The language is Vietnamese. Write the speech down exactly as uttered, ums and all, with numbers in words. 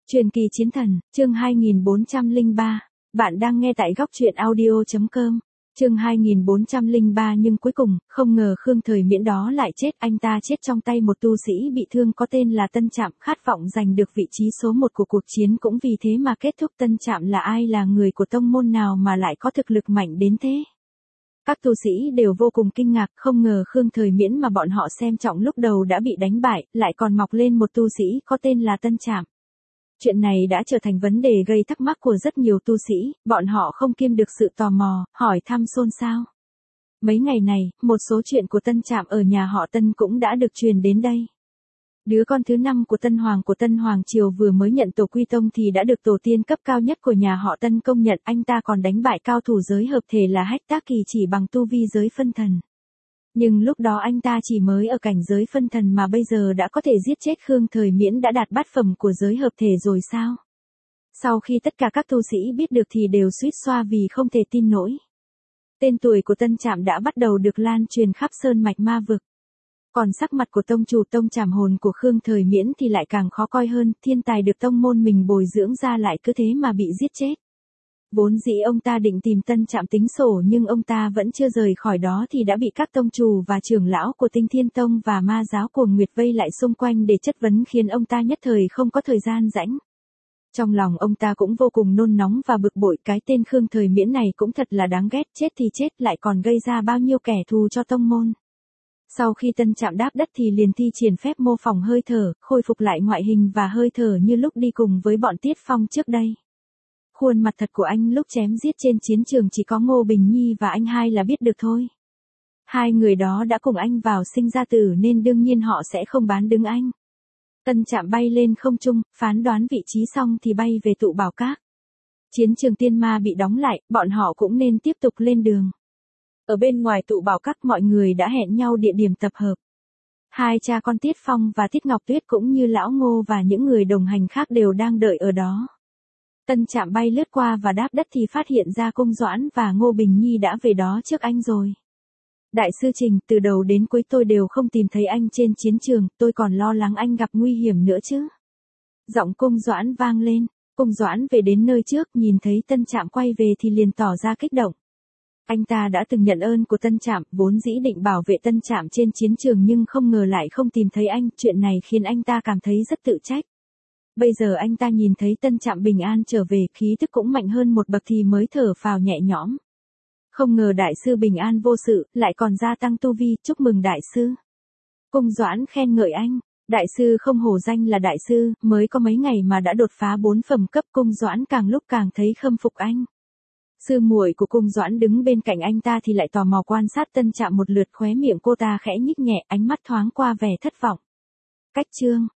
Truyền kỳ chiến thần, chương hai nghìn bốn trăm lẻ ba. Bạn đang nghe tại góc truyện audio chấm com. Chương hai nghìn bốn trăm lẻ ba nhưng cuối cùng, không ngờ Khương Thời Miễn đó lại chết, anh ta chết trong tay một tu sĩ bị thương có tên là Tân Trạm, khát vọng giành được vị trí số một của cuộc chiến cũng vì thế mà kết thúc. Tân Trạm là ai, là người của tông môn nào mà lại có thực lực mạnh đến thế? Các tu sĩ đều vô cùng kinh ngạc, không ngờ Khương Thời Miễn mà bọn họ xem trọng lúc đầu đã bị đánh bại, lại còn mọc lên một tu sĩ có tên là Tân Trạm. Chuyện này đã trở thành vấn đề gây thắc mắc của rất nhiều tu sĩ, bọn họ không kiềm được sự tò mò, hỏi thăm xôn xao. Mấy ngày này, một số chuyện của Tân Trạm ở nhà họ Tân cũng đã được truyền đến đây. Đứa con thứ năm của Tân Hoàng của Tân Hoàng Triều vừa mới nhận tổ quy tông thì đã được tổ tiên cấp cao nhất của nhà họ Tân công nhận, anh ta còn đánh bại cao thủ giới hợp thể là Hách Tác Kỳ chỉ bằng tu vi giới phân thần. Nhưng lúc đó anh ta chỉ mới ở cảnh giới phân thần mà bây giờ đã có thể giết chết Khương Thời Miễn đã đạt bát phẩm của giới hợp thể rồi sao? Sau khi tất cả các tu sĩ biết được thì đều suýt xoa vì không thể tin nổi. Tên tuổi của Tân Trạm đã bắt đầu được lan truyền khắp sơn mạch ma vực. Còn sắc mặt của tông chủ tông Trảm Hồn của Khương Thời Miễn thì lại càng khó coi hơn, thiên tài được tông môn mình bồi dưỡng ra lại cứ thế mà bị giết chết. Vốn dĩ ông ta định tìm Tân Trạm tính sổ nhưng ông ta vẫn chưa rời khỏi đó thì đã bị các tông chủ và trưởng lão của Tinh Thiên Tông và Ma giáo Cuồng Nguyệt vây lại xung quanh để chất vấn khiến ông ta nhất thời không có thời gian rảnh. Trong lòng ông ta cũng vô cùng nôn nóng và bực bội, cái tên Khương Thời Miễn này cũng thật là đáng ghét, chết thì chết lại còn gây ra bao nhiêu kẻ thù cho tông môn. Sau khi Tân Trạm đáp đất thì liền thi triển phép mô phỏng hơi thở, khôi phục lại ngoại hình và hơi thở như lúc đi cùng với bọn Tiết Phong trước đây. Khuôn mặt thật của anh lúc chém giết trên chiến trường chỉ có Ngô Bình Nhi và anh hai là biết được thôi. Hai người đó đã cùng anh vào sinh ra tử nên đương nhiên họ sẽ không bán đứng anh. Tân Trạm bay lên không trung, phán đoán vị trí xong thì bay về tụ bảo các. Chiến trường tiên ma bị đóng lại, bọn họ cũng nên tiếp tục lên đường. Ở bên ngoài tụ bảo các mọi người đã hẹn nhau địa điểm tập hợp. Hai cha con Tiết Phong và Tiết Ngọc Tuyết cũng như Lão Ngô và những người đồng hành khác đều đang đợi ở đó. Tân Trạm bay lướt qua và đáp đất thì phát hiện ra Cung Doãn và Ngô Bình Nhi đã về đó trước anh rồi. Đại sư Trình, từ đầu đến cuối tôi đều không tìm thấy anh trên chiến trường, tôi còn lo lắng anh gặp nguy hiểm nữa chứ. Giọng Cung Doãn vang lên, Cung Doãn về đến nơi trước, nhìn thấy Tân Trạm quay về thì liền tỏ ra kích động. Anh ta đã từng nhận ơn của Tân Trạm, vốn dĩ định bảo vệ Tân Trạm trên chiến trường nhưng không ngờ lại không tìm thấy anh, chuyện này khiến anh ta cảm thấy rất tự trách. Bây giờ anh ta nhìn thấy Tân Trạm bình an trở về, khí tức cũng mạnh hơn một bậc thì mới thở phào nhẹ nhõm. Không ngờ đại sư bình an vô sự, lại còn gia tăng tu vi, chúc mừng đại sư. Cung Doãn khen ngợi anh, đại sư không hổ danh là đại sư, mới có mấy ngày mà đã đột phá bốn phẩm cấp. Cung Doãn càng lúc càng thấy khâm phục anh. Sư muội của Cung Doãn đứng bên cạnh anh ta thì lại tò mò quan sát Tân Trạm một lượt, khóe miệng cô ta khẽ nhích nhẹ, ánh mắt thoáng qua vẻ thất vọng. Cách chương